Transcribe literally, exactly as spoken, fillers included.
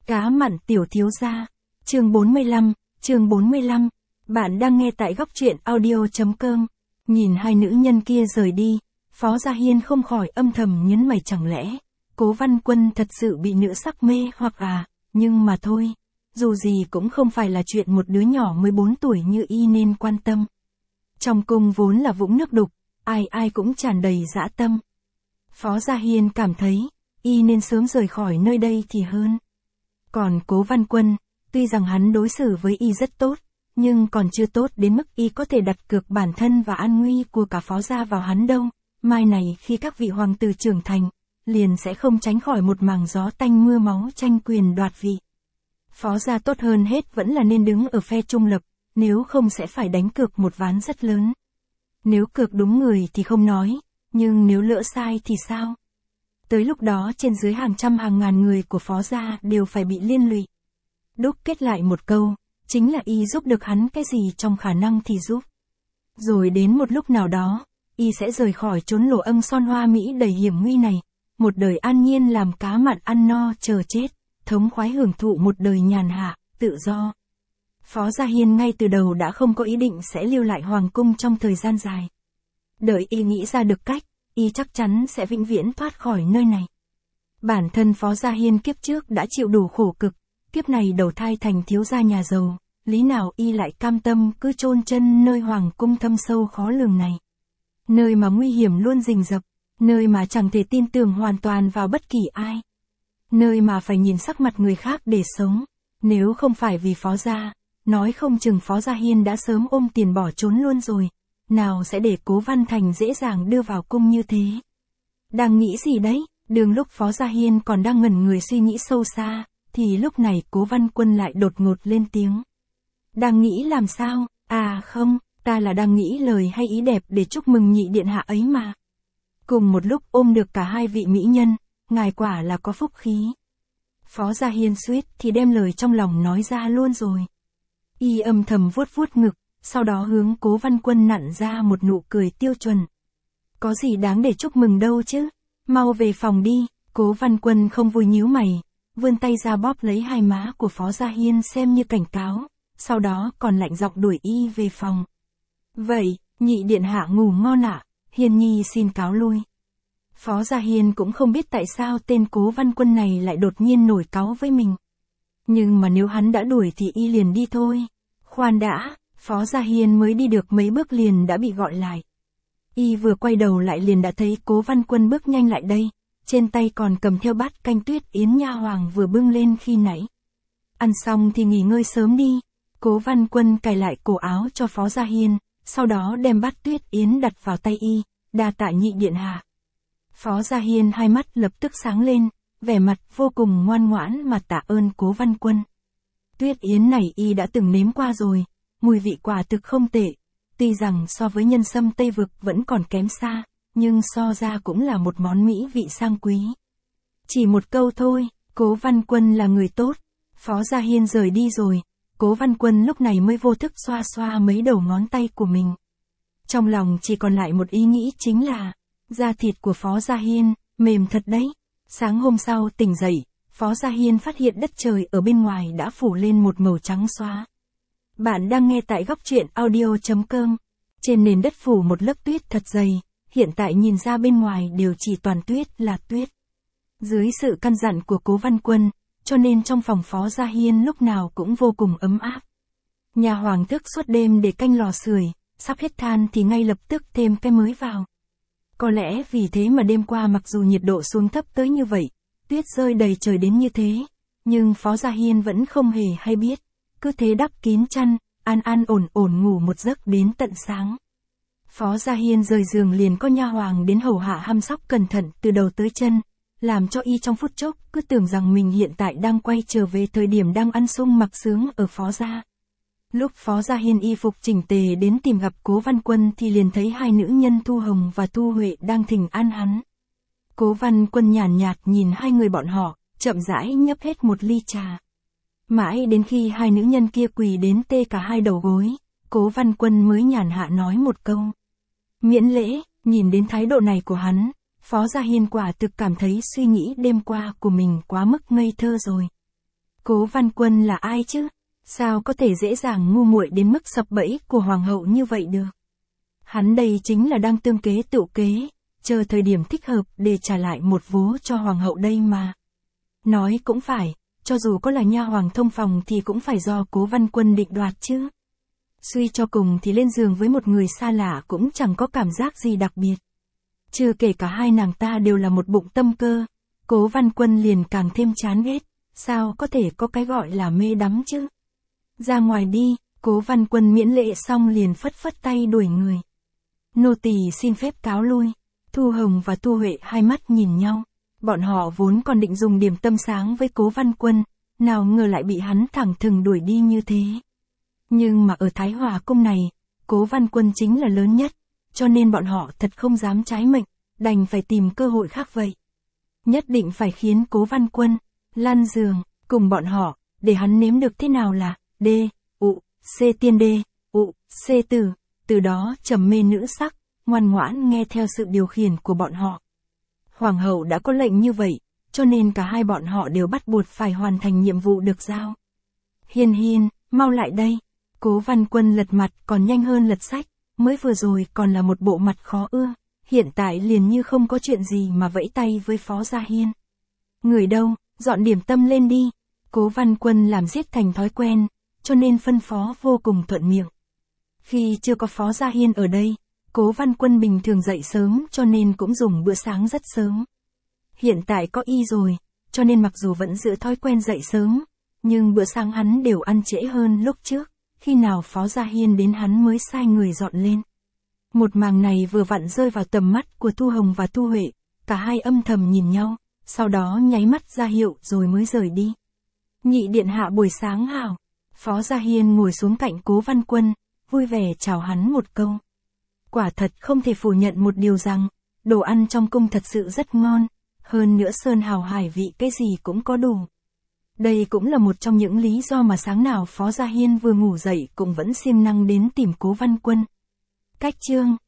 Cá mặn tiểu thiếu gia. Chương bốn mươi lăm, chương bốn mươi lăm. Bạn đang nghe tại góc truyện audio chấm com. Nhìn hai nữ nhân kia rời đi, Phó Gia Hiên không khỏi âm thầm nhấn mày, chẳng lẽ Cố Văn Quân thật sự bị nữ sắc mê hoặc à, nhưng mà thôi, dù gì cũng không phải là chuyện một đứa nhỏ mười bốn tuổi như y nên quan tâm. Trong cung vốn là vũng nước đục, ai ai cũng tràn đầy dã tâm. Phó Gia Hiên cảm thấy, y nên sớm rời khỏi nơi đây thì hơn. Còn Cố Văn Quân, tuy rằng hắn đối xử với y rất tốt, nhưng còn chưa tốt đến mức y có thể đặt cược bản thân và an nguy của cả Phó gia vào hắn đâu. Mai này khi các vị hoàng tử trưởng thành, liền sẽ không tránh khỏi một màng gió tanh mưa máu tranh quyền đoạt vị. Phó gia tốt hơn hết vẫn là nên đứng ở phe trung lập, nếu không sẽ phải đánh cược một ván rất lớn. Nếu cược đúng người thì không nói, nhưng nếu lỡ sai thì sao? Tới lúc đó trên dưới hàng trăm hàng ngàn người của Phó gia đều phải bị liên lụy. Đúc kết lại một câu, chính là y giúp được hắn cái gì trong khả năng thì giúp. Rồi đến một lúc nào đó, y sẽ rời khỏi chốn lỗ âng son hoa mỹ đầy hiểm nguy này, một đời an nhiên làm cá mặn ăn no chờ chết, thống khoái hưởng thụ một đời nhàn hạ, tự do. Phó Gia Hiên ngay từ đầu đã không có ý định sẽ lưu lại hoàng cung trong thời gian dài. Đợi y nghĩ ra được cách, y chắc chắn sẽ vĩnh viễn thoát khỏi nơi này. Bản thân Phó Gia Hiên kiếp trước đã chịu đủ khổ cực, kiếp này đầu thai thành thiếu gia nhà giàu, lý nào y lại cam tâm cứ chôn chân nơi hoàng cung thâm sâu khó lường này. Nơi mà nguy hiểm luôn rình rập, nơi mà chẳng thể tin tưởng hoàn toàn vào bất kỳ ai. Nơi mà phải nhìn sắc mặt người khác để sống, nếu không phải vì Phó gia, nói không chừng Phó Gia Hiên đã sớm ôm tiền bỏ trốn luôn rồi, nào sẽ để Cố Văn Thành dễ dàng đưa vào cung như thế. Đang nghĩ gì đấy, đường lúc Phó Gia Hiên còn đang ngẩn người suy nghĩ sâu xa, thì lúc này Cố Văn Quân lại đột ngột lên tiếng. Đang nghĩ làm sao, à không, ta là đang nghĩ lời hay ý đẹp để chúc mừng nhị điện hạ ấy mà. Cùng một lúc ôm được cả hai vị mỹ nhân, ngài quả là có phúc khí. Phó Gia Hiên suýt thì đem lời trong lòng nói ra luôn rồi. Y âm thầm vuốt vuốt ngực, sau đó hướng Cố Văn Quân nặn ra một nụ cười tiêu chuẩn. Có gì đáng để chúc mừng đâu chứ, mau về phòng đi. Cố Văn Quân không vui nhíu mày, vươn tay ra bóp lấy hai má của Phó Gia Hiên xem như cảnh cáo, sau đó còn lạnh giọng đuổi y về phòng. Vậy, nhị điện hạ ngủ ngon ạ, Hiên nhi xin cáo lui. Phó Gia Hiên cũng không biết tại sao tên Cố Văn Quân này lại đột nhiên nổi cáu với mình. Nhưng mà nếu hắn đã đuổi thì y liền đi thôi. Khoan đã, Phó Gia Hiên mới đi được mấy bước liền đã bị gọi lại. Y vừa quay đầu lại liền đã thấy Cố Văn Quân bước nhanh lại đây, trên tay còn cầm theo bát canh tuyết yến nha hoàng vừa bưng lên khi nãy. Ăn xong thì nghỉ ngơi sớm đi. Cố Văn Quân cài lại cổ áo cho Phó Gia Hiên, sau đó đem bát tuyết yến đặt vào tay y, đa tạ nhị điện hạ. Phó Gia Hiên hai mắt lập tức sáng lên, vẻ mặt vô cùng ngoan ngoãn mà tạ ơn Cố Văn Quân. Tuyết yến này y đã từng nếm qua rồi, mùi vị quả thực không tệ, tuy rằng so với nhân sâm Tây Vực vẫn còn kém xa, nhưng so ra cũng là một món mỹ vị sang quý. Chỉ một câu thôi, Cố Văn Quân là người tốt. Phó Gia Hiên rời đi rồi, Cố Văn Quân lúc này mới vô thức xoa xoa mấy đầu ngón tay của mình. Trong lòng chỉ còn lại một ý nghĩ chính là, da thịt của Phó Gia Hiên, mềm thật đấy. Sáng hôm sau tỉnh dậy, Phó Gia Hiên phát hiện đất trời ở bên ngoài đã phủ lên một màu trắng xóa. Bạn đang nghe tại góc truyện audio chấm com. Trên nền đất phủ một lớp tuyết thật dày, hiện tại nhìn ra bên ngoài đều chỉ toàn tuyết là tuyết. Dưới sự căn dặn của Cố Văn Quân, cho nên trong phòng Phó Gia Hiên lúc nào cũng vô cùng ấm áp. Nhà hoàng thức suốt đêm để canh lò sưởi, sắp hết than thì ngay lập tức thêm cái mới vào. Có lẽ vì thế mà đêm qua mặc dù nhiệt độ xuống thấp tới như vậy, tuyết rơi đầy trời đến như thế, nhưng Phó Gia Hiên vẫn không hề hay biết, cứ thế đắp kín chăn, an an ổn ổn ngủ một giấc đến tận sáng. Phó Gia Hiên rời giường liền có nha hoàng đến hầu hạ hăm sóc cẩn thận từ đầu tới chân, làm cho y trong phút chốc cứ tưởng rằng mình hiện tại đang quay trở về thời điểm đang ăn sung mặc sướng ở Phó gia. Lúc Phó Gia Hiên y phục chỉnh tề đến tìm gặp Cố Văn Quân thì liền thấy hai nữ nhân Thu Hồng và Thu Huệ đang thỉnh an hắn. Cố Văn Quân nhàn nhạt nhìn hai người bọn họ, chậm rãi nhấp hết một ly trà. Mãi đến khi hai nữ nhân kia quỳ đến tê cả hai đầu gối, Cố Văn Quân mới nhàn hạ nói một câu. Miễn lễ. Nhìn đến thái độ này của hắn, Phó Gia Hiên quả thực cảm thấy suy nghĩ đêm qua của mình quá mức ngây thơ rồi. Cố Văn Quân là ai chứ? Sao có thể dễ dàng ngu muội đến mức sập bẫy của hoàng hậu như vậy được? Hắn đây chính là đang tương kế tựu kế, chờ thời điểm thích hợp để trả lại một vố cho hoàng hậu đây mà. Nói cũng phải, cho dù có là nha hoàng thông phòng thì cũng phải do Cố Văn Quân định đoạt chứ. Suy cho cùng thì lên giường với một người xa lạ cũng chẳng có cảm giác gì đặc biệt. Chưa kể cả hai nàng ta đều là một bụng tâm cơ, Cố Văn Quân liền càng thêm chán ghét, sao có thể có cái gọi là mê đắm chứ. Ra ngoài đi, Cố Văn Quân miễn lễ xong liền phất phất tay đuổi người. Nô tỳ xin phép cáo lui. Thu Hồng và Thu Huệ hai mắt nhìn nhau. Bọn họ vốn còn định dùng điểm tâm sáng với Cố Văn Quân, nào ngờ lại bị hắn thẳng thừng đuổi đi như thế. Nhưng mà ở Thái Hòa cung này, Cố Văn Quân chính là lớn nhất, cho nên bọn họ thật không dám trái mệnh, đành phải tìm cơ hội khác vậy. Nhất định phải khiến Cố Văn Quân lăn giường cùng bọn họ, để hắn nếm được thế nào là D, U, C tiên D, U, C tử, từ đó trầm mê nữ sắc, ngoan ngoãn nghe theo sự điều khiển của bọn họ. Hoàng hậu đã có lệnh như vậy, cho nên cả hai bọn họ đều bắt buộc phải hoàn thành nhiệm vụ được giao. Hiên Hiên, mau lại đây. Cố Văn Quân lật mặt còn nhanh hơn lật sách, mới vừa rồi còn là một bộ mặt khó ưa, hiện tại liền như không có chuyện gì mà vẫy tay với Phó Gia Hiên. Người đâu, dọn điểm tâm lên đi. Cố Văn Quân làm giết thành thói quen, cho nên phân phó vô cùng thuận miệng. Khi chưa có Phó Gia Hiên ở đây, Cố Văn Quân bình thường dậy sớm cho nên cũng dùng bữa sáng rất sớm. Hiện tại có y rồi, cho nên mặc dù vẫn giữ thói quen dậy sớm, nhưng bữa sáng hắn đều ăn trễ hơn lúc trước, khi nào Phó Gia Hiên đến hắn mới sai người dọn lên. Một màn này vừa vặn rơi vào tầm mắt của Thu Hồng và Thu Huệ, cả hai âm thầm nhìn nhau, sau đó nháy mắt ra hiệu rồi mới rời đi. Nhị điện hạ buổi sáng hảo. Phó Gia Hiên ngồi xuống cạnh Cố Văn Quân, vui vẻ chào hắn một câu. Quả thật không thể phủ nhận một điều rằng, đồ ăn trong cung thật sự rất ngon, hơn nữa sơn hào hải vị cái gì cũng có đủ. Đây cũng là một trong những lý do mà sáng nào Phó Gia Hiên vừa ngủ dậy cũng vẫn siêng năng đến tìm Cố Văn Quân. Cách chương